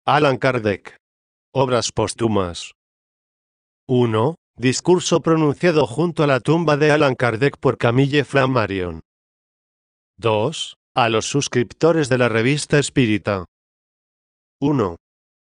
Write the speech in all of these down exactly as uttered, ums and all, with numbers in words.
Allan Kardec. Obras póstumas. uno. Discurso pronunciado junto a la tumba de Allan Kardec por Camille Flammarion. dos. A los suscriptores de la Revista Espírita. uno.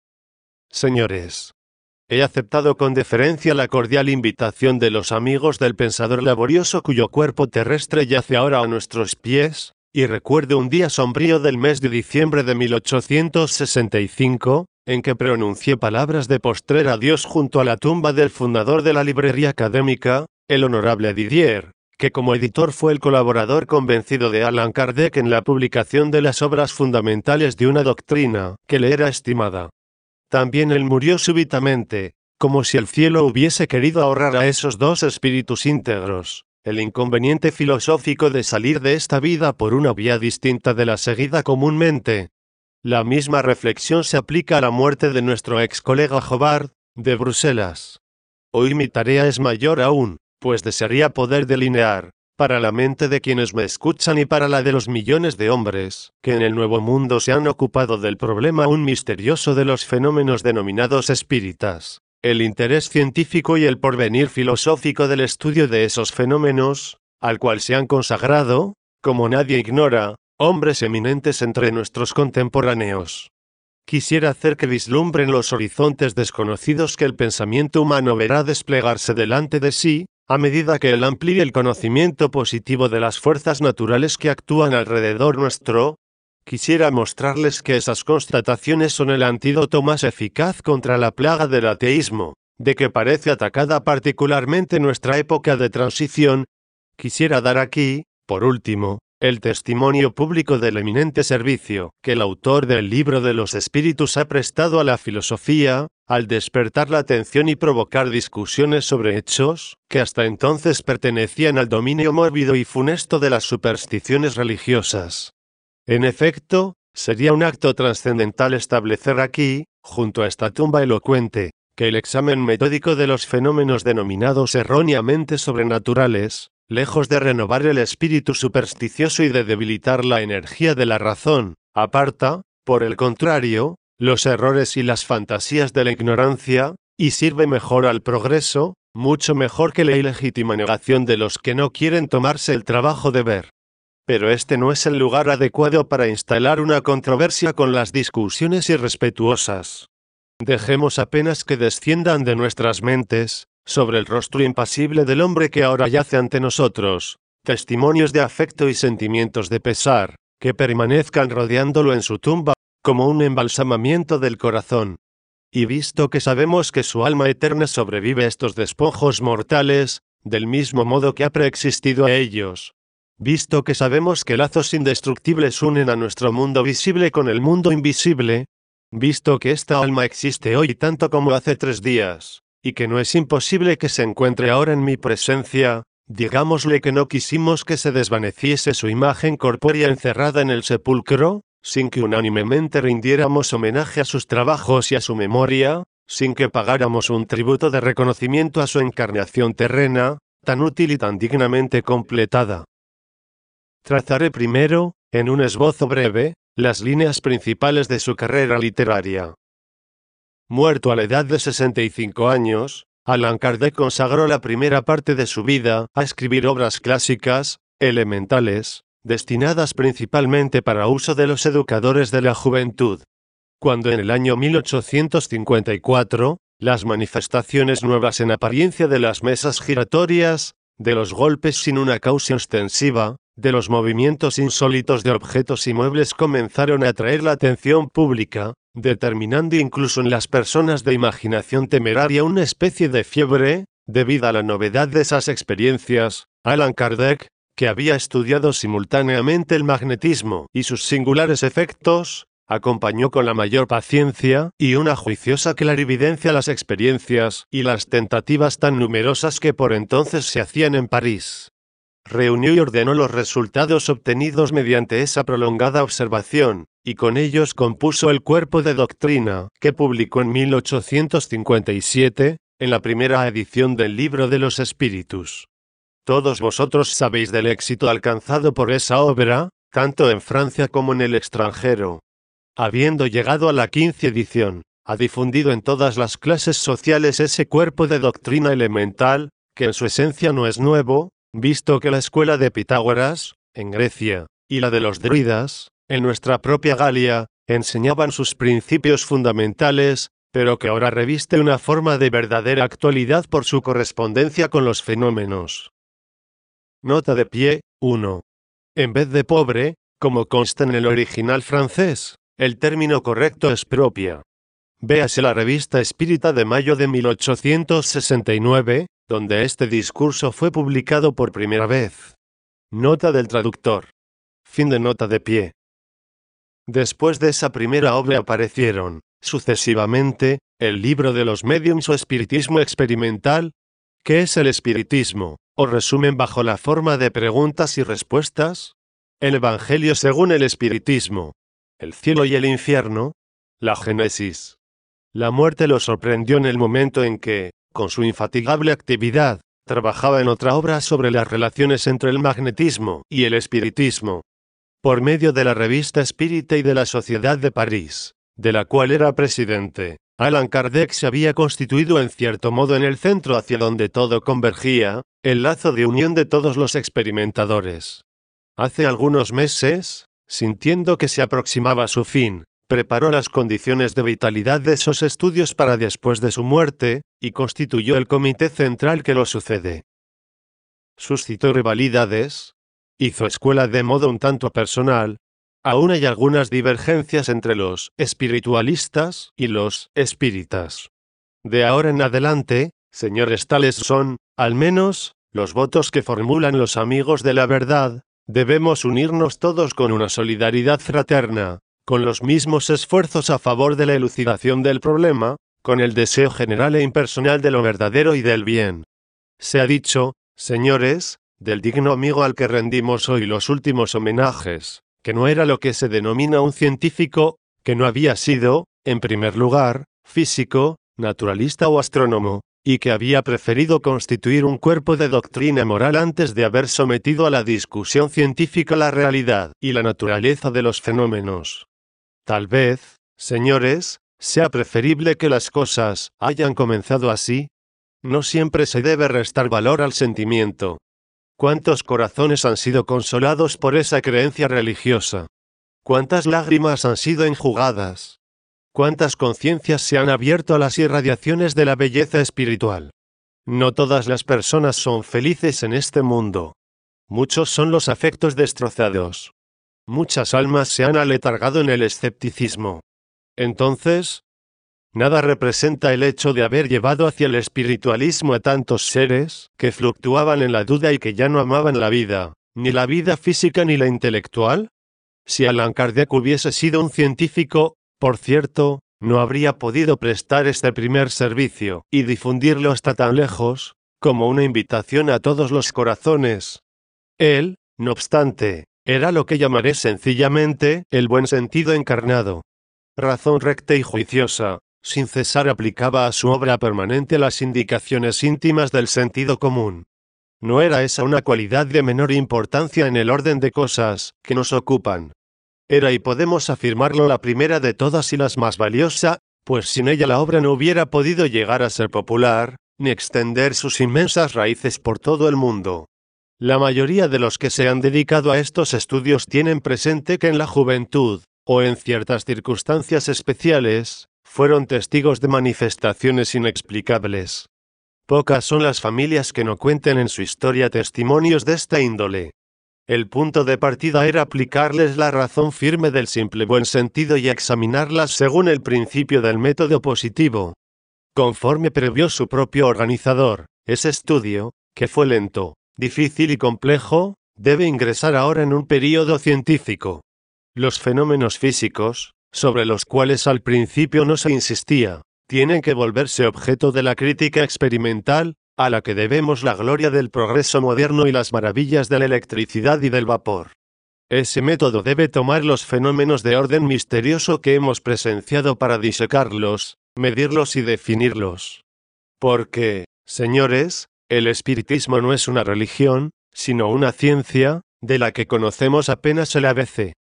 Señores, he aceptado con deferencia la cordial invitación de los amigos del pensador laborioso cuyo cuerpo terrestre yace ahora a nuestros pies, y recuerdo un día sombrío del mes de diciembre de mil ochocientos sesenta y cinco, en que pronuncié palabras de postrer adiós junto a la tumba del fundador de la librería académica, el honorable Didier, que como editor fue el colaborador convencido de Allan Kardec en la publicación de las obras fundamentales de una doctrina que le era estimada. También él murió súbitamente, como si el cielo hubiese querido ahorrar a esos dos espíritus íntegros el inconveniente filosófico de salir de esta vida por una vía distinta de la seguida comúnmente. La misma reflexión se aplica a la muerte de nuestro ex colega Jobard, de Bruselas. Hoy mi tarea es mayor aún, pues desearía poder delinear, para la mente de quienes me escuchan y para la de los millones de hombres que en el Nuevo Mundo se han ocupado del problema aún misterioso de los fenómenos denominados espíritas, el interés científico y el porvenir filosófico del estudio de esos fenómenos, al cual se han consagrado, como nadie ignora, hombres eminentes entre nuestros contemporáneos. Quisiera hacer que vislumbren los horizontes desconocidos que el pensamiento humano verá desplegarse delante de sí, a medida que él amplíe el conocimiento positivo de las fuerzas naturales que actúan alrededor nuestro. Quisiera mostrarles que esas constataciones son el antídoto más eficaz contra la plaga del ateísmo, de que parece atacada particularmente nuestra época de transición. Quisiera dar aquí, por último, el testimonio público del eminente servicio que el autor del Libro de los Espíritus ha prestado a la filosofía, al despertar la atención y provocar discusiones sobre hechos que hasta entonces pertenecían al dominio mórbido y funesto de las supersticiones religiosas. En efecto, sería un acto trascendental establecer aquí, junto a esta tumba elocuente, que el examen metódico de los fenómenos denominados erróneamente sobrenaturales, lejos de renovar el espíritu supersticioso y de debilitar la energía de la razón, aparta, por el contrario, los errores y las fantasías de la ignorancia, y sirve mejor al progreso, mucho mejor que la ilegítima negación de los que no quieren tomarse el trabajo de ver. Pero este no es el lugar adecuado para instalar una controversia con las discusiones irrespetuosas. Dejemos apenas que desciendan de nuestras mentes, sobre el rostro impasible del hombre que ahora yace ante nosotros, testimonios de afecto y sentimientos de pesar, que permanezcan rodeándolo en su tumba, como un embalsamamiento del corazón. Y visto que sabemos que su alma eterna sobrevive a estos despojos mortales, del mismo modo que ha preexistido a ellos, visto que sabemos que lazos indestructibles unen a nuestro mundo visible con el mundo invisible, visto que esta alma existe hoy tanto como hace tres días, y que no es imposible que se encuentre ahora en mi presencia, digámosle que no quisimos que se desvaneciese su imagen corpórea encerrada en el sepulcro, sin que unánimemente rindiéramos homenaje a sus trabajos y a su memoria, sin que pagáramos un tributo de reconocimiento a su encarnación terrena, tan útil y tan dignamente completada. Trazaré primero, en un esbozo breve, las líneas principales de su carrera literaria. Muerto a la edad de sesenta y cinco años, Allan Kardec consagró la primera parte de su vida a escribir obras clásicas, elementales, destinadas principalmente para uso de los educadores de la juventud. Cuando en el año mil ochocientos cincuenta y cuatro, las manifestaciones nuevas en apariencia de las mesas giratorias, de los golpes sin una causa ostensiva, de los movimientos insólitos de objetos y muebles comenzaron a atraer la atención pública, determinando incluso en las personas de imaginación temeraria una especie de fiebre, debido a la novedad de esas experiencias, Allan Kardec, que había estudiado simultáneamente el magnetismo y sus singulares efectos, acompañó con la mayor paciencia y una juiciosa clarividencia las experiencias y las tentativas tan numerosas que por entonces se hacían en París. Reunió y ordenó los resultados obtenidos mediante esa prolongada observación, y con ellos compuso el cuerpo de doctrina que publicó en mil ochocientos cincuenta y siete, en la primera edición del Libro de los Espíritus. Todos vosotros sabéis del éxito alcanzado por esa obra, tanto en Francia como en el extranjero. habiendo llegado a la quince edición, ha difundido en todas las clases sociales ese cuerpo de doctrina elemental, que en su esencia no es nuevo, visto que la escuela de Pitágoras, en Grecia, y la de los druidas, en nuestra propia Galia, enseñaban sus principios fundamentales, pero que ahora reviste una forma de verdadera actualidad por su correspondencia con los fenómenos. Nota de pie, uno. En vez de pobre, como consta en el original francés, el término correcto es propia. Véase la revista Espírita de mayo de mil ochocientos sesenta y nueve, donde este discurso fue publicado por primera vez. Nota del traductor. Fin de nota de pie. Después de esa primera obra aparecieron, sucesivamente, el libro de los médiums o espiritismo experimental. ¿Qué es el espiritismo? O resumen bajo la forma de preguntas y respuestas. El Evangelio según el espiritismo. El cielo y el infierno. La Génesis. La muerte lo sorprendió en el momento en que, con su infatigable actividad, trabajaba en otra obra sobre las relaciones entre el magnetismo y el espiritismo. Por medio de la revista Espírita y de la Sociedad de París, de la cual era presidente, Allan Kardec se había constituido en cierto modo en el centro hacia donde todo convergía, el lazo de unión de todos los experimentadores. Hace algunos meses, sintiendo que se aproximaba su fin, preparó las condiciones de vitalidad de esos estudios para después de su muerte, y constituyó el comité central que lo sucede. Suscitó rivalidades, hizo escuela de modo un tanto personal. Aún hay algunas divergencias entre los espiritualistas y los espíritas. De ahora en adelante, señores, tales son, al menos, los votos que formulan los amigos de la verdad. Debemos unirnos todos con una solidaridad fraterna, con los mismos esfuerzos a favor de la elucidación del problema, con el deseo general e impersonal de lo verdadero y del bien. Se ha dicho, señores, del digno amigo al que rendimos hoy los últimos homenajes, que no era lo que se denomina un científico, que no había sido, en primer lugar, físico, naturalista o astrónomo, y que había preferido constituir un cuerpo de doctrina moral antes de haber sometido a la discusión científica la realidad y la naturaleza de los fenómenos. Tal vez, señores, sea preferible que las cosas hayan comenzado así. No siempre se debe restar valor al sentimiento. ¿Cuántos corazones han sido consolados por esa creencia religiosa? ¿Cuántas lágrimas han sido enjugadas? ¿Cuántas conciencias se han abierto a las irradiaciones de la belleza espiritual? No todas las personas son felices en este mundo. Muchos son los afectos destrozados. Muchas almas se han aletargado en el escepticismo. Entonces, nada representa el hecho de haber llevado hacia el espiritualismo a tantos seres que fluctuaban en la duda y que ya no amaban la vida, ni la vida física ni la intelectual. Si Allan Kardec hubiese sido un científico, por cierto, no habría podido prestar este primer servicio y difundirlo hasta tan lejos, como una invitación a todos los corazones. Él, no obstante, era lo que llamaré sencillamente el buen sentido encarnado. Razón recta y juiciosa, sin cesar aplicaba a su obra permanente las indicaciones íntimas del sentido común. No era esa una cualidad de menor importancia en el orden de cosas que nos ocupan. Era, y podemos afirmarlo, la primera de todas y la más valiosa, pues sin ella la obra no hubiera podido llegar a ser popular, ni extender sus inmensas raíces por todo el mundo. La mayoría de los que se han dedicado a estos estudios tienen presente que en la juventud, o en ciertas circunstancias especiales, fueron testigos de manifestaciones inexplicables. Pocas son las familias que no cuenten en su historia testimonios de esta índole. El punto de partida era aplicarles la razón firme del simple buen sentido y examinarlas según el principio del método positivo. Conforme previó su propio organizador, ese estudio, que fue lento, difícil y complejo, debe ingresar ahora en un período científico. Los fenómenos físicos, sobre los cuales al principio no se insistía, tienen que volverse objeto de la crítica experimental, a la que debemos la gloria del progreso moderno y las maravillas de la electricidad y del vapor. Ese método debe tomar los fenómenos de orden misterioso que hemos presenciado para disecarlos, medirlos y definirlos. Porque, señores, el espiritismo no es una religión, sino una ciencia, de la que conocemos apenas el A B C.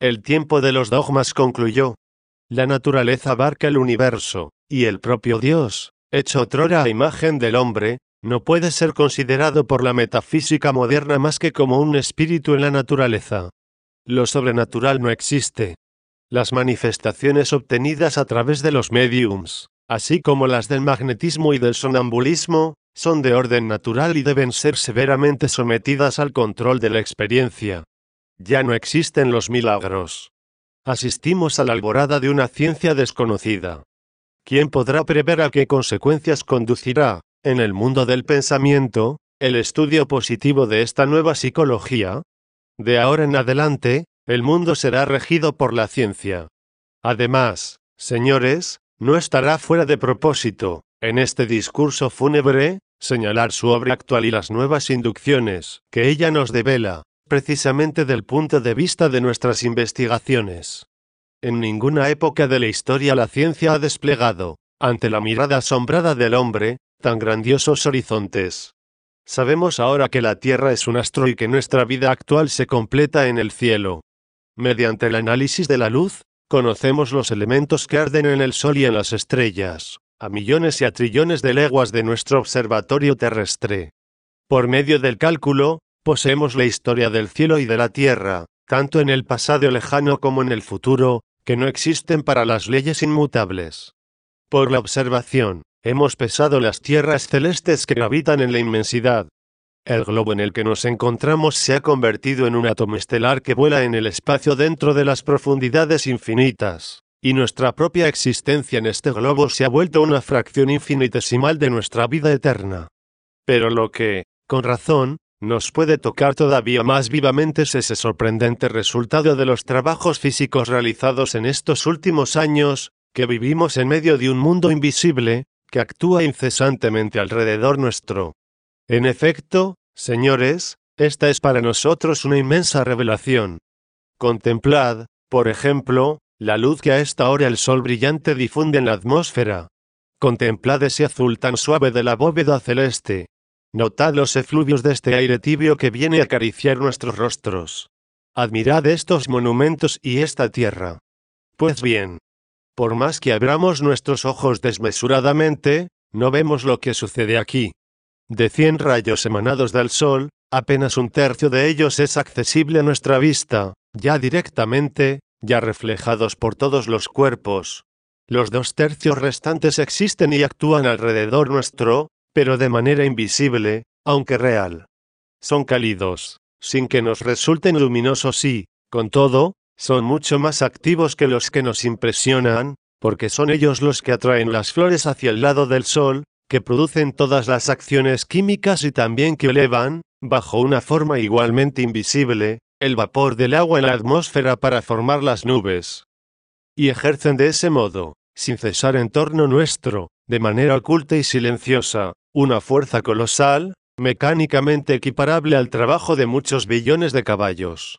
el tiempo de los dogmas concluyó. La naturaleza abarca el universo, y el propio Dios, hecho otrora a imagen del hombre, no puede ser considerado por la metafísica moderna más que como un espíritu en la naturaleza. Lo sobrenatural no existe. Las manifestaciones obtenidas a través de los mediums, así como las del magnetismo y del sonambulismo, son de orden natural y deben ser severamente sometidas al control de la experiencia. Ya no existen los milagros. Asistimos a la alborada de una ciencia desconocida. ¿Quién podrá prever a qué consecuencias conducirá, en el mundo del pensamiento, el estudio positivo de esta nueva psicología? De ahora en adelante, el mundo será regido por la ciencia. Además, señores, no estará fuera de propósito, en este discurso fúnebre, señalar su obra actual y las nuevas inducciones que ella nos devela, precisamente del punto de vista de nuestras investigaciones. En ninguna época de la historia la ciencia ha desplegado, ante la mirada asombrada del hombre, tan grandiosos horizontes. Sabemos ahora que la Tierra es un astro y que nuestra vida actual se completa en el cielo. Mediante el análisis de la luz, conocemos los elementos que arden en el Sol y en las estrellas, a millones y a trillones de leguas de nuestro observatorio terrestre. Por medio del cálculo, poseemos la historia del cielo y de la Tierra, tanto en el pasado lejano como en el futuro, que no existen para las leyes inmutables. Por la observación, hemos pesado las tierras celestes que gravitan en la inmensidad. El globo en el que nos encontramos se ha convertido en un átomo estelar que vuela en el espacio dentro de las profundidades infinitas, y nuestra propia existencia en este globo se ha vuelto una fracción infinitesimal de nuestra vida eterna. Pero lo que, con razón, nos puede tocar todavía más vivamente es ese sorprendente resultado de los trabajos físicos realizados en estos últimos años, que vivimos en medio de un mundo invisible, que actúa incesantemente alrededor nuestro. En efecto, señores, esta es para nosotros una inmensa revelación. Contemplad, por ejemplo, la luz que a esta hora el sol brillante difunde en la atmósfera. Contemplad ese azul tan suave de la bóveda celeste. Notad los efluvios de este aire tibio que viene a acariciar nuestros rostros. Admirad estos monumentos y esta tierra. Pues bien, por más que abramos nuestros ojos desmesuradamente, no vemos lo que sucede aquí. De cien rayos emanados del sol, apenas un tercio de ellos es accesible a nuestra vista, ya directamente, ya reflejados por todos los cuerpos. Los dos tercios restantes existen y actúan alrededor nuestro, pero de manera invisible, aunque real. Son cálidos, sin que nos resulten luminosos y, con todo, son mucho más activos que los que nos impresionan, porque son ellos los que atraen las flores hacia el lado del sol, que producen todas las acciones químicas y también que elevan, bajo una forma igualmente invisible, el vapor del agua en la atmósfera para formar las nubes. Y ejercen de ese modo, sin cesar en torno nuestro, de manera oculta y silenciosa, una fuerza colosal, mecánicamente equiparable al trabajo de muchos billones de caballos.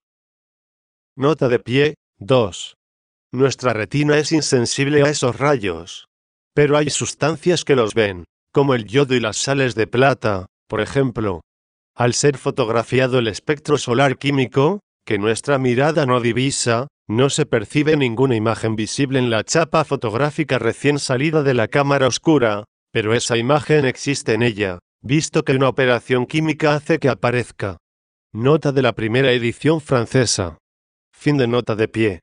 Nota de pie, dos. Nuestra retina es insensible a esos rayos. Pero hay sustancias que los ven, como el yodo y las sales de plata, por ejemplo. Al ser fotografiado el espectro solar químico, que nuestra mirada no divisa, no se percibe ninguna imagen visible en la chapa fotográfica recién salida de la cámara oscura, pero esa imagen existe en ella, visto que una operación química hace que aparezca. Nota de la primera edición francesa. Fin de nota de pie.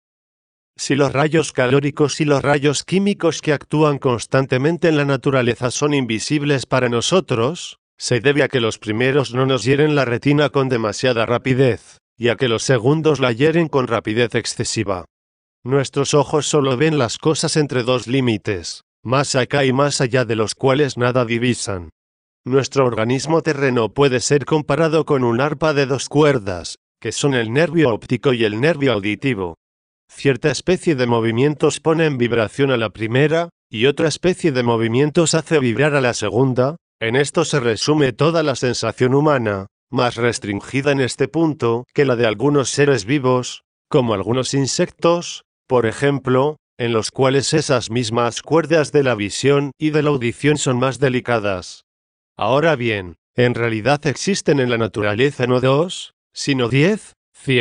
Si los rayos calóricos y los rayos químicos que actúan constantemente en la naturaleza son invisibles para nosotros, se debe a que los primeros no nos hieren la retina con demasiada rapidez, y a que los segundos la hieren con rapidez excesiva. Nuestros ojos solo ven las cosas entre dos límites, más acá y más allá de los cuales nada divisan. Nuestro organismo terreno puede ser comparado con un arpa de dos cuerdas, que son el nervio óptico y el nervio auditivo. Cierta especie de movimientos pone en vibración a la primera, y otra especie de movimientos hace vibrar a la segunda. En esto se resume toda la sensación humana, más restringida en este punto que la de algunos seres vivos, como algunos insectos, por ejemplo, en los cuales esas mismas cuerdas de la visión y de la audición son más delicadas. Ahora bien, en realidad existen en la naturaleza no dos, sino diez, cien,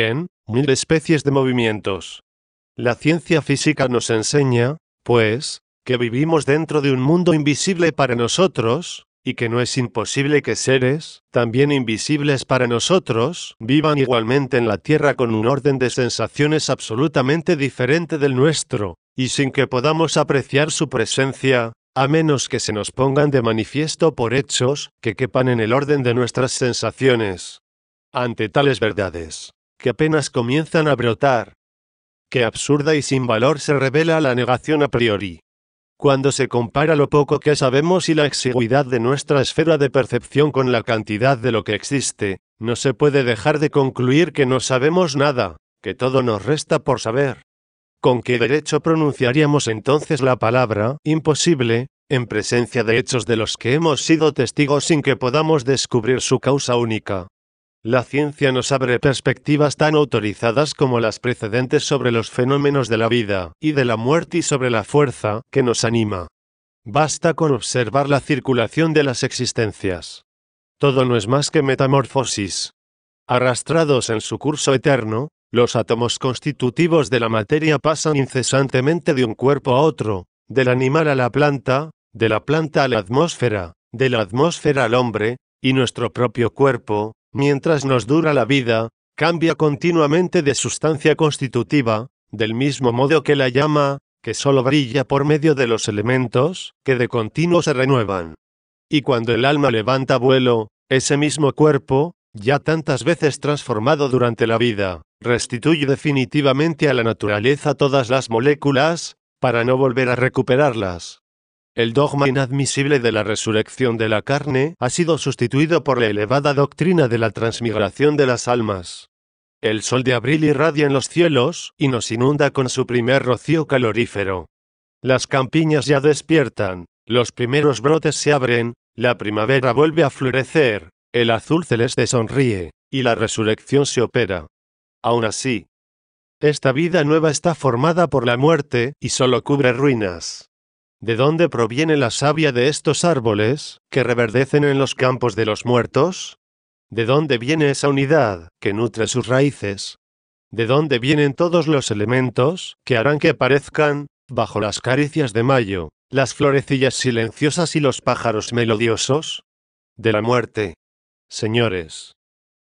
mil especies de movimientos. La ciencia física nos enseña, pues, que vivimos dentro de un mundo invisible para nosotros, y que no es imposible que seres, también invisibles para nosotros, vivan igualmente en la Tierra con un orden de sensaciones absolutamente diferente del nuestro, y sin que podamos apreciar su presencia, a menos que se nos pongan de manifiesto por hechos que quepan en el orden de nuestras sensaciones. Ante tales verdades, que apenas comienzan a brotar, qué absurda y sin valor se revela la negación a priori. Cuando se compara lo poco que sabemos y la exigüidad de nuestra esfera de percepción con la cantidad de lo que existe, no se puede dejar de concluir que no sabemos nada, que todo nos resta por saber. ¿Con qué derecho pronunciaríamos entonces la palabra imposible, en presencia de hechos de los que hemos sido testigos sin que podamos descubrir su causa única? La ciencia nos abre perspectivas tan autorizadas como las precedentes sobre los fenómenos de la vida y de la muerte y sobre la fuerza que nos anima. Basta con observar la circulación de las existencias. Todo no es más que metamorfosis. Arrastrados en su curso eterno, los átomos constitutivos de la materia pasan incesantemente de un cuerpo a otro, del animal a la planta, de la planta a la atmósfera, de la atmósfera al hombre, y nuestro propio cuerpo, mientras nos dura la vida, cambia continuamente de sustancia constitutiva, del mismo modo que la llama, que solo brilla por medio de los elementos, que de continuo se renuevan. Y cuando el alma levanta vuelo, ese mismo cuerpo, ya tantas veces transformado durante la vida, restituye definitivamente a la naturaleza todas las moléculas, para no volver a recuperarlas. El dogma inadmisible de la resurrección de la carne ha sido sustituido por la elevada doctrina de la transmigración de las almas. El sol de abril irradia en los cielos y nos inunda con su primer rocío calorífero. Las campiñas ya despiertan, los primeros brotes se abren, la primavera vuelve a florecer, el azul celeste sonríe, y la resurrección se opera. Aún así, esta vida nueva está formada por la muerte y solo cubre ruinas. ¿De dónde proviene la savia de estos árboles, que reverdecen en los campos de los muertos? ¿De dónde viene esa unidad, que nutre sus raíces? ¿De dónde vienen todos los elementos, que harán que aparezcan, bajo las caricias de mayo, las florecillas silenciosas y los pájaros melodiosos? De la muerte. Señores,